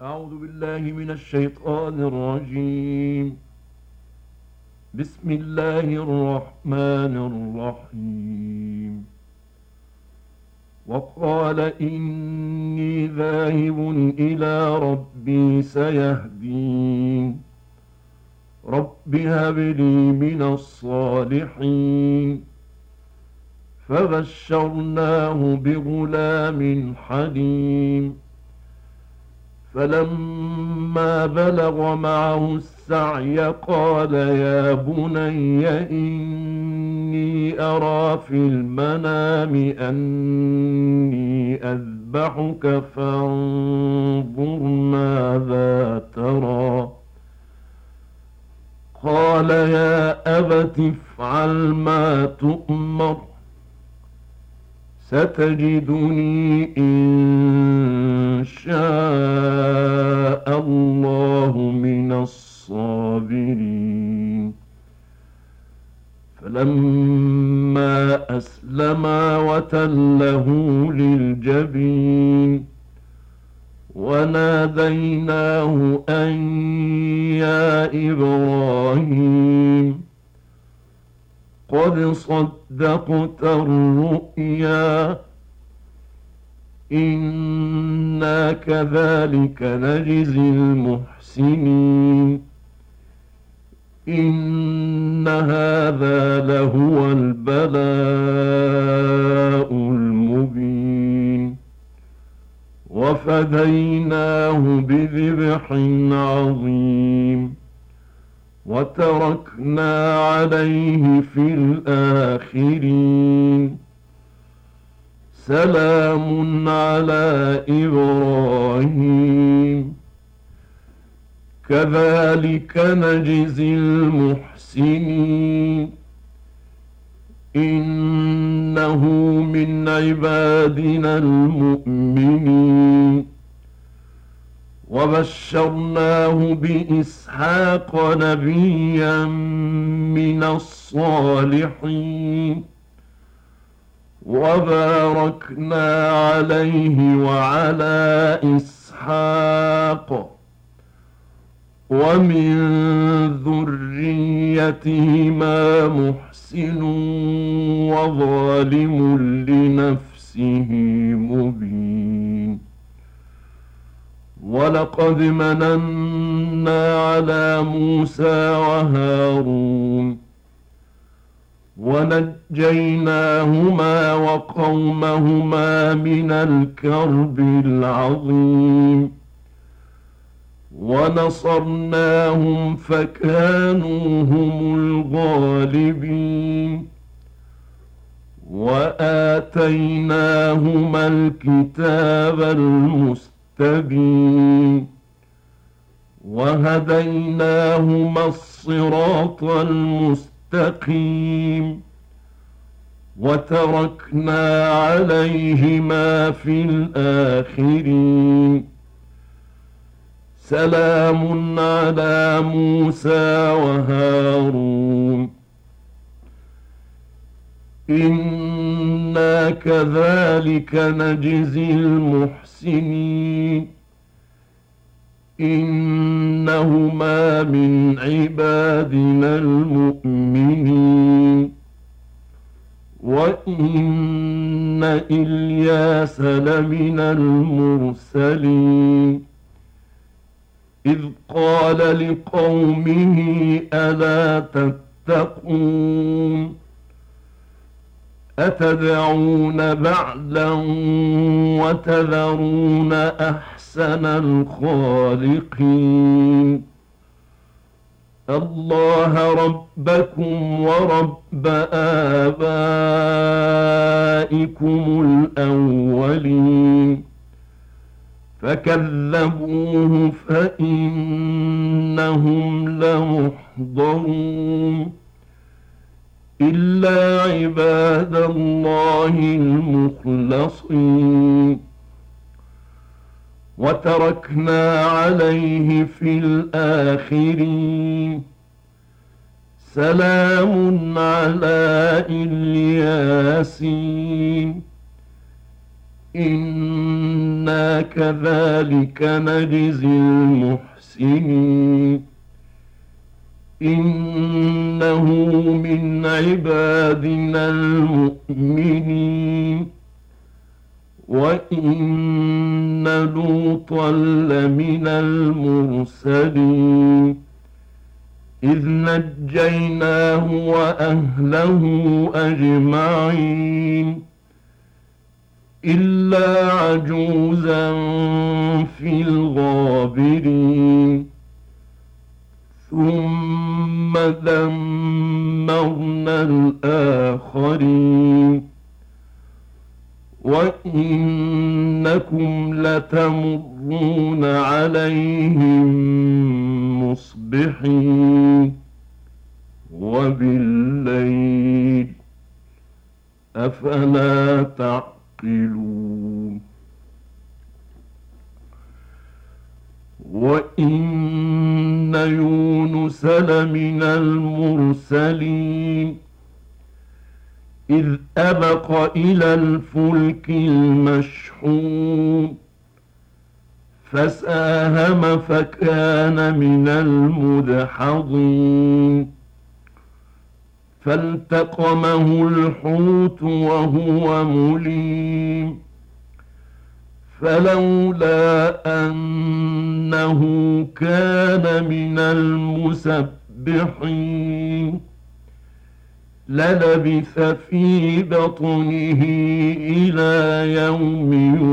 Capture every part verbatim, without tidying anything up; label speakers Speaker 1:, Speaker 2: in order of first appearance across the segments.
Speaker 1: أعوذ بالله من الشيطان الرجيم. بسم الله الرحمن الرحيم. وقال إني ذاهب إلى ربي سيهدين. رب هب لي من الصالحين. فبشرناه بغلام حليم. فلما بلغ معه السعي قال يا بني إني أرى في المنام أني أذبحك فانظر ماذا ترى. قال يا أبت افعل ما تؤمر ستجدني إن شاء الله من الصابرين. فلما أسلما وتله للجبين وناديناه أن يا إبراهيم قد صدقت الرؤيا إنا كذلك نجزي المحسنين. إن هذا لهو البلاء المبين. وفديناه بذبح عظيم وتركنا عليه في الآخرين. سلام على إبراهيم كذلك نجزي المحسنين. إنه من عبادنا المؤمنين. وبشرناه بإسحاق نبيا من الصالحين. وباركنا عليه وعلى إسحاق ومن ذريتهما محسن وظالم لنفسه مبين. ولقد مننا على موسى وهارون ونجيناهما وقومهما من الكرب العظيم. ونصرناهم فكانوا هم الغالبين. وآتيناهما الكتاب المستبين. وهديناهما الصراط المستقيم. وتركنا عليهما في الآخرين. سلام على موسى وهارون. إنا كذلك نجزي المحسنين. إنهما من عبادنا المؤمنين. وإن إلياس لمن المرسلين. إذ قال لقومه ألا تتقون أتدعون بعلا وتذرون أحسن الخالقين الله ربكم ورب آبائكم الأولين. فكذبوه فإنهم لمحضرون إلا عباد الله المخلصين. وتركنا عليه في الآخرين. سلام على الياسين إنا كذلك نجزي المحسنين إنه من عبادنا المؤمنين وإن لوطا لمن المرسلين إذ نجيناه وأهله أجمعين إلا عجوزا في الغابرين ثم دمرنا الآخرين وإنكم لتمرون عليهم مصبحين وبالليل أفلا تعقلون وإن يونس لمن المرسلين إذ أبق إلى الفلك المشحون فساهم فكان من المدحضين فالتقمه الحوت وهو مليم فلولا أنه كان من المسبحين للبث في بطنه إلى يوم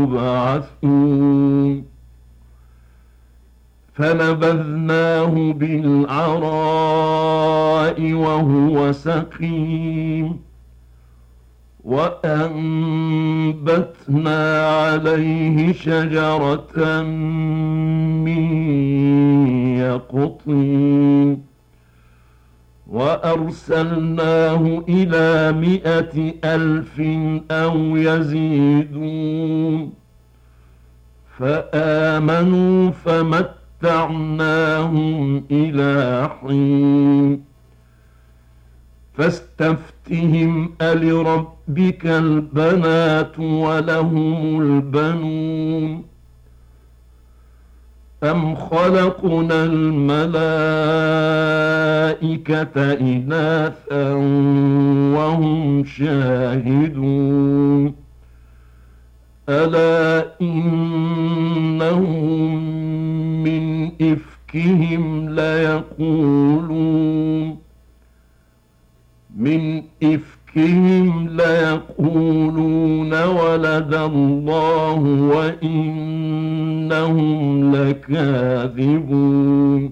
Speaker 1: يبعثون فنبذناه بالعراء وهو سقيم وأنبتنا عليه شجرة من يقطين وأرسلناه إلى مائة ألف أو يزيدون فآمنوا فمتعناهم إلى حين فاستفتهم ألربك البنات ولهم البنون أم خلقنا الملائكة إناثا وهم شاهدون ألا إنهم من إفكهم ليقولون من إفكهم ليقولون ولد الله وإنهم لكاذبون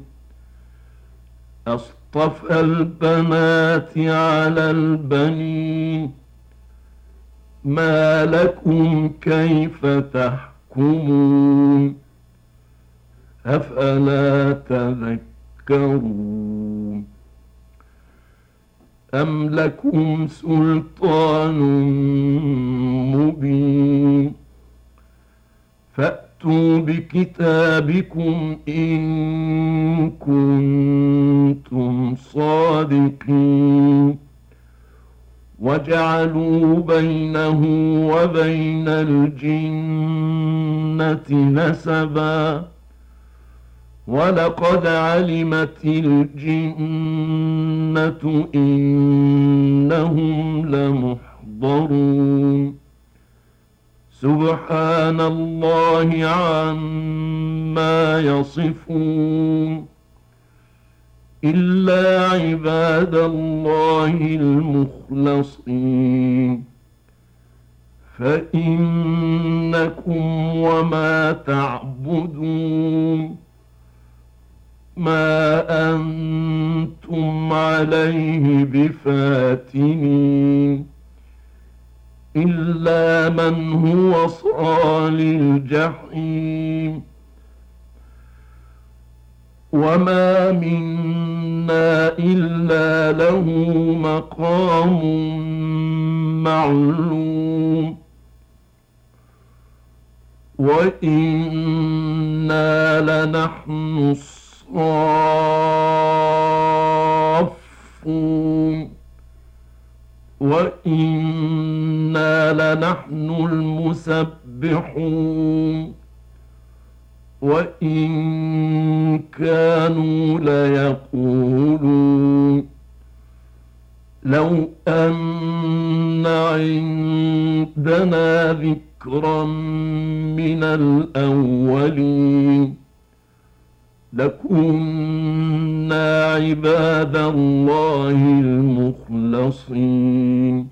Speaker 1: أصطفى البنات على البنين ما لكم كيف تحكمون أفلا تذكرون أم لكم سلطان مبين فأتوا بكتابكم إن كنتم صادقين وجعلوا بينه وبين الجنة نسبا ولقد علمت الجنة إنهم لمحضرون سبحان الله عما يصفون إلا عباد الله المخلصين فإنكم وما تعبدون ما أنتم عليه بفاتنين إلا من هو صال الجحيم وما منا إلا له مقام معلوم وإنا لنحن الصافون وإنا لنحن المسبحون وإن كانوا ليقولون لو أن عندنا ذكرا من الأولين لكنا عباد الله المخلصين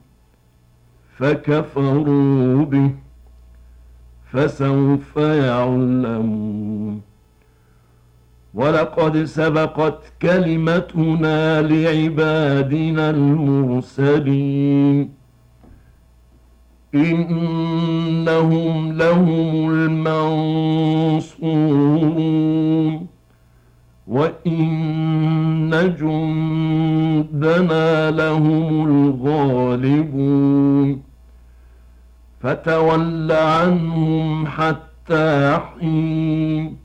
Speaker 1: فكفروا به فسوف يعلمون ولقد سبقت كلمتنا لعبادنا المرسلين إنهم لهم المنصورون وإن جندنا لهم الغالبون فتول عنهم حتى حين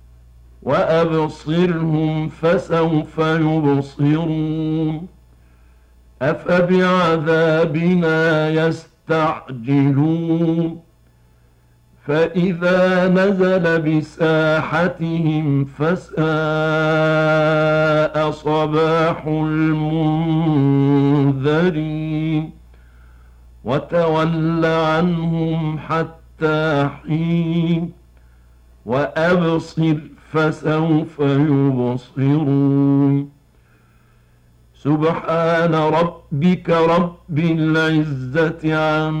Speaker 1: وأبصرهم فسوف يبصرون أفبعذابنا يستعجلون فإذا نزل بساحتهم فساء صباح المنذرين وتول عنهم حتى حين وأبصر فسوف يبصرون سبحان ربك رب العزة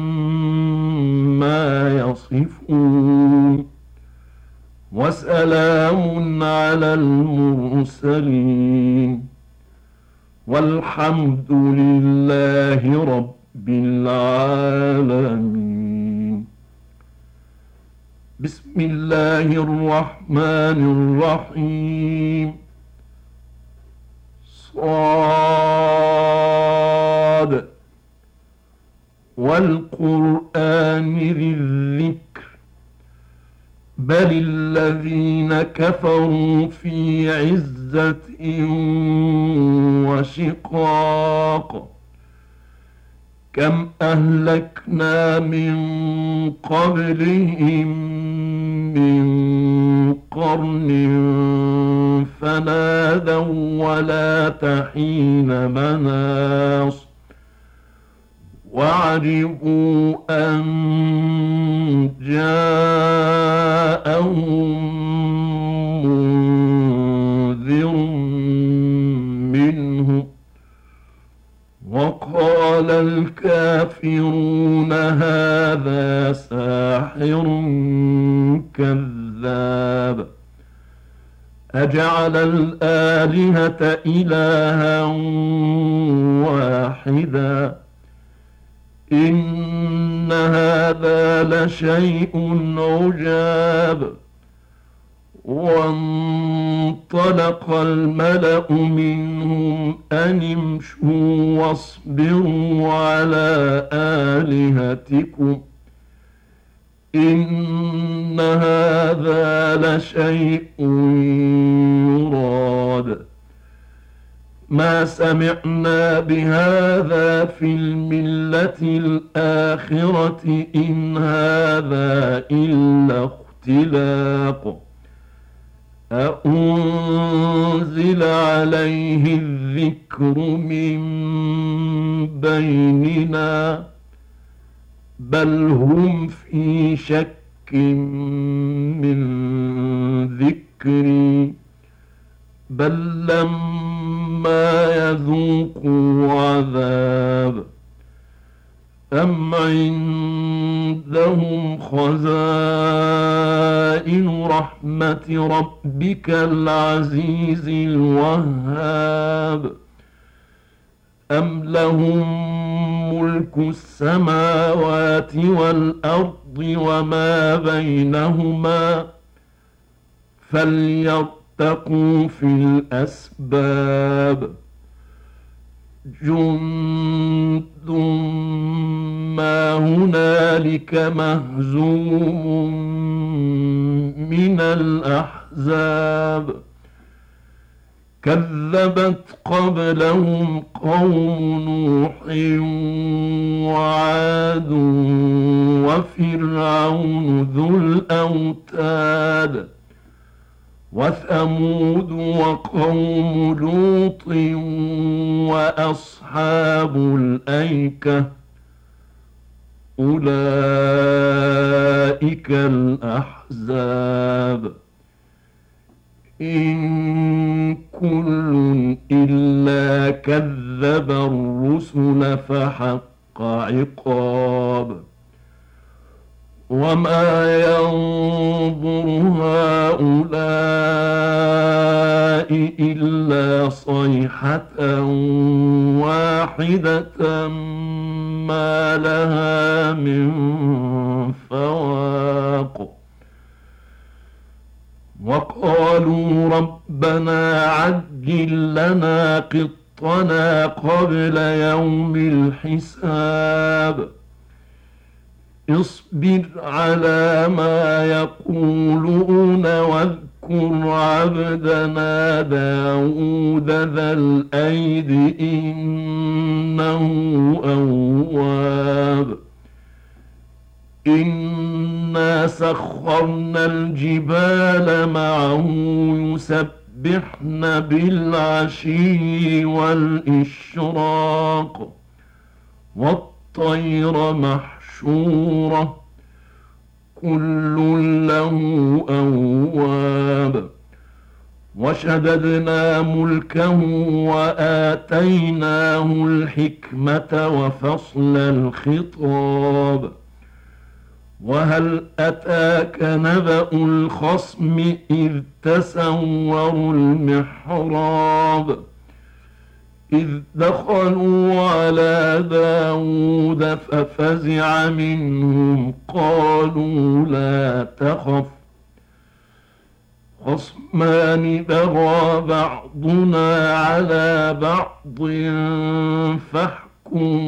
Speaker 1: عما يصفون وسلام على المرسلين والحمد لله رب العالمين. بسم الله الرحمن الرحيم. صاد والقرآن ذي الذكر بل الذين كفروا في عزة وشقاق كم أهلكنا من قبلهم من قرن فنادوا ولا تحين مناص وعجبوا أن جاءهم منذر منهم وقال الكافرون هذا ساحر كذاب أجعل الآلهة إلها واحدا إن هذا لشيء عجاب. وانطلق الملأ منهم أن امشوا واصبروا على آلهتكم إن هذا لشيء يراد ما سمعنا بهذا في الملة الآخرة إن هذا إلا اختلاق أأنزل عليه الذكر من بيننا بل هم في شك من ذكري بل لما يذوقوا عذاب أم عندهم خزائن رحمة ربك العزيز الوهاب أم لهم ملك السماوات والأرض وما بينهما فليرتقوا في الأسباب جند ما هنالك مهزوم من الأحزاب كذبت قبلهم قوم نوح وعاد وفرعون ذو الأوتاد وثمود وقوم لوط وأصحاب الأيكة أولئك الأحزاب إن كل إلا كذب الرسل فحق عقاب وما ينظر هؤلاء إلا صيحة واحدة ما لها من فواق وقالوا ربنا عجل لنا قطنا قبل يوم الحساب اصبر على ما يقولون واذكر عبدنا داود ذا الأيد إنه أواب إنا سخرنا الجبال معه يسبحن بالعشي والإشراق والطير محشورة كل له أواب وشددنا ملكه وآتيناه الحكمة وفصل الخطاب وهل أتاك نبأ الخصم إذ تسوروا المحراب إذ دخلوا على داود ففزع منهم قالوا لا تخف خصمان بغى بعضنا على بعض فاحكم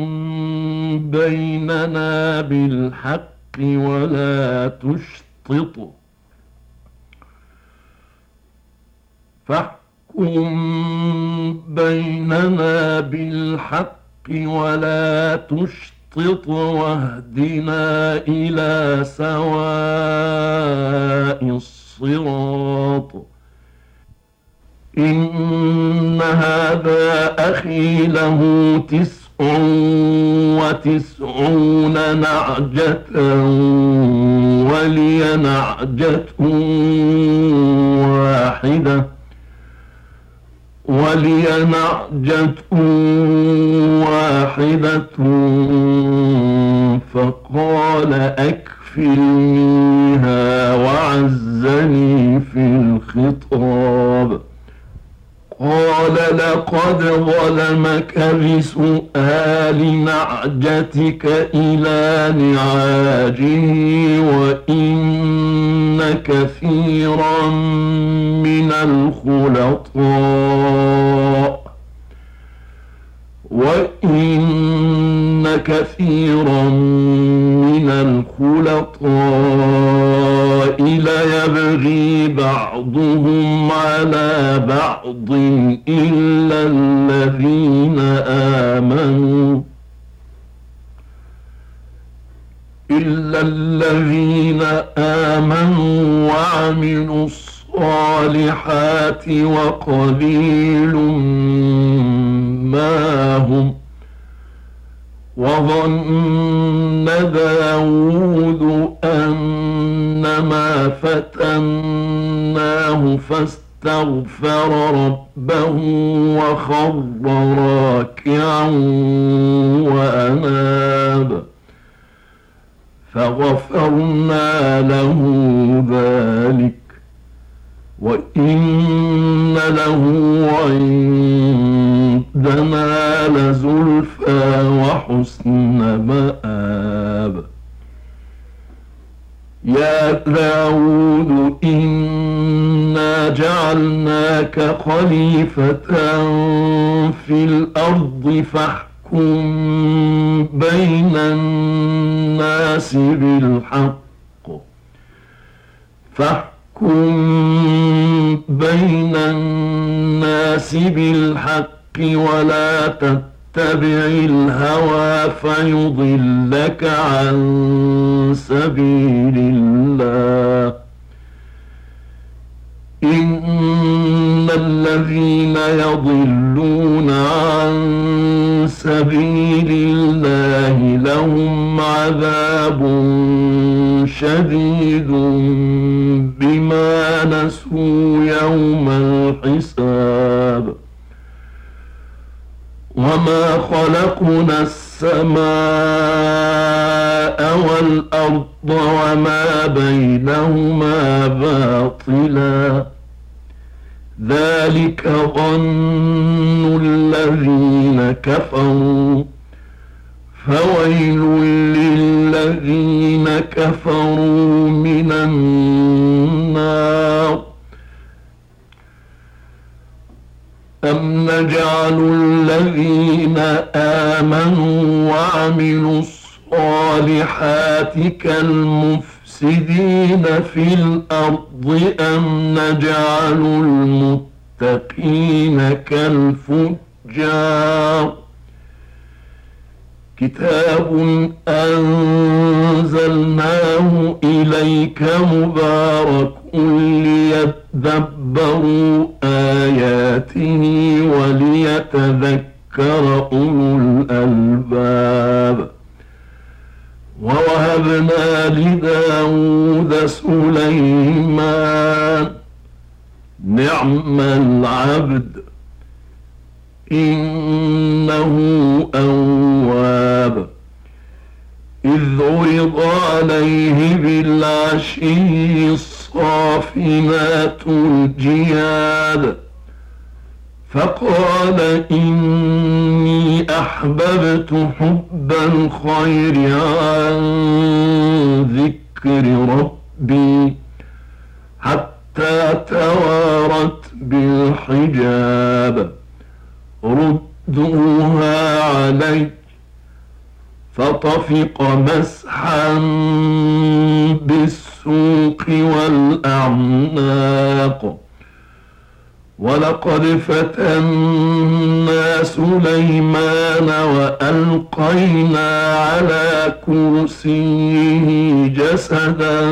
Speaker 1: بيننا بالحق ولا تشطط فاحكم بيننا بالحق ولا تشطط واهدنا إلى سواء الصراط إن هذا أخي له تسع وتسعون نعجة ولي نعجة واحدة ولي نعجة واحدة فقال أكفلنيها وعزني في الخطاب قال لقد ظلمك بسؤال نعجتك إلى نعاجه وإن كثيرا من الخلطاء وإن كثيرا من الخلطاء ليبغي بعضهم على بعض إلا الذين آمنوا إلا الذين آمنوا وعملوا الصالحات وقليل ما هم وظن داود أنما فتناه فاستغفر ربه وخر راكعا وأناب فغفرنا له ذلك وإن له عندنا لزلفى وحسن مآب يا داود إنا جعلناك خليفة في الأرض فاحكم بين الناس بالحق فاحكم بين الناس الناس بالحق ولا تتبع الهوى فيضلك عن سبيل الله. إن الذين يضلون عن سبيل الله لهم عذاب شديد بما نسوا يوم الحساب. وما خلقنا السماء والأرض وما بينهما باطلا ذلك ظن الذين كفروا فويل للذين كفروا من النار. أم نجعل الذين آمنوا وعملوا الصالحات كالمفسدين في الأرض أم نجعل المتقين كالفجار. كتاب أنزلناه إليك مبارك ليدبروا آياته وليتذكر أولو الألباب. ووهبنا لداود سليمان نعم العبد إنه أواب. إذ عرض عليه بالعشي الصافنات الجياد فقال إني أحببت حب الخير عن ذكر ربي حتى توارت بالحجاب. ردوها علي فطفق مسحا بالسوق والأعناق. ولقد فتنا سليمان وألقينا على كرسيه جسدا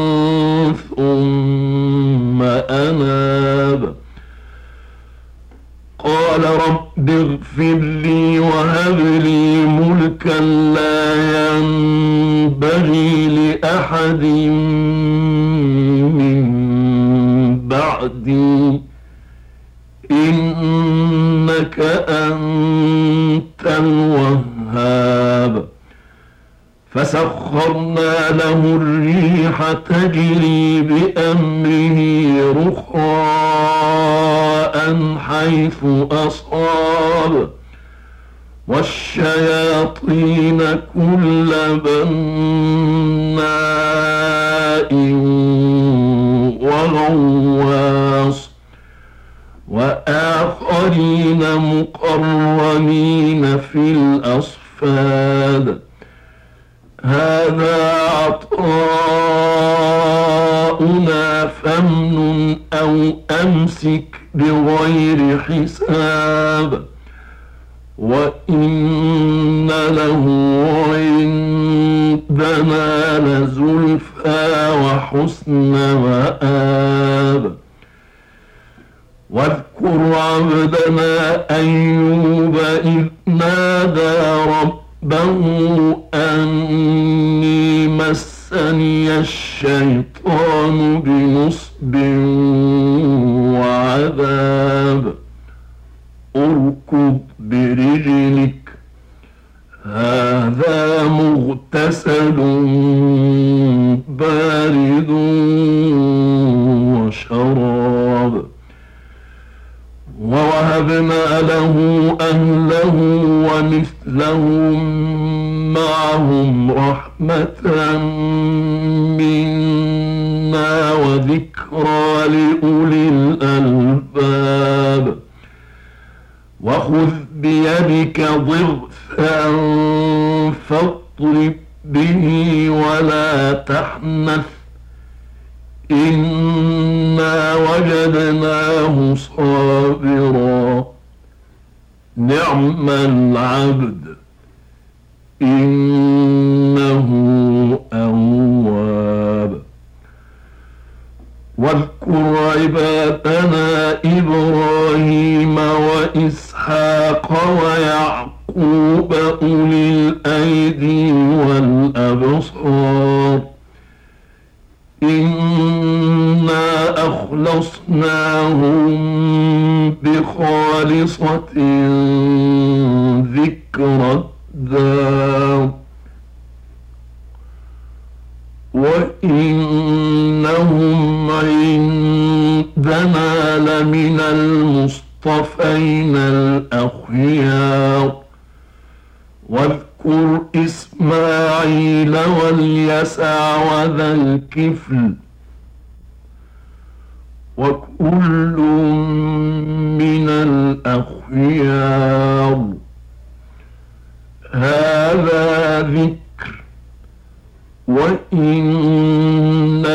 Speaker 1: ثم أناب. قال رب اغفر لي وهب لي ملكا لا ينبغي لأحد من بعدي إنك أنت الوهاب. فسخرنا له الريح تجري بأمره رخاء حيث أصاب والشياطين كل بناء وغواص وآخرين مقرنين في الأصفاد. هذا عطاؤنا فامنن أو أمسك بغير حساب. وإن له عندنا لزلفى وحسن مآب. واذكر عبدنا أيوب إذ نادى ربه أني مسني الشيطان بنصب وعذاب. اركض برجلك هذا مغتسل بارد وشراب. ووهبنا له أهله ومثلهم معهم رحمة منا وذكرى لأولي الألباب. وخذ بيدك ضغثا فاضرب به ولا تحنث إنا وجدناه صابرا نعم العبد إنه أواب. واذكر عبادنا إبراهيم وإسحاق ويعقوب أولي الأيدي والأبصار إنا أخلصناهم بخالصة ذكر الدار وإنهم عندنا لمن المصطفين الأخيار. واذكر إسماعيل واليسع وذا الكفل وكل من الأخيار. هذا ذكر وإن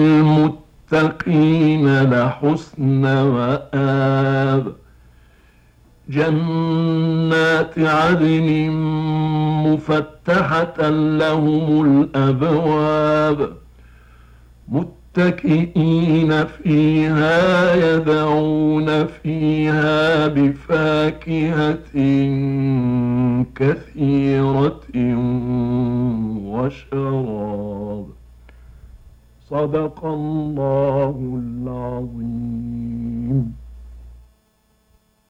Speaker 1: للمتقين لحسن مآب. جنات عدن مفتحة لهم الأبواب متكئين فيها يدعون فيها بفاكهة كثيرة وشراب. صدق الله العظيم.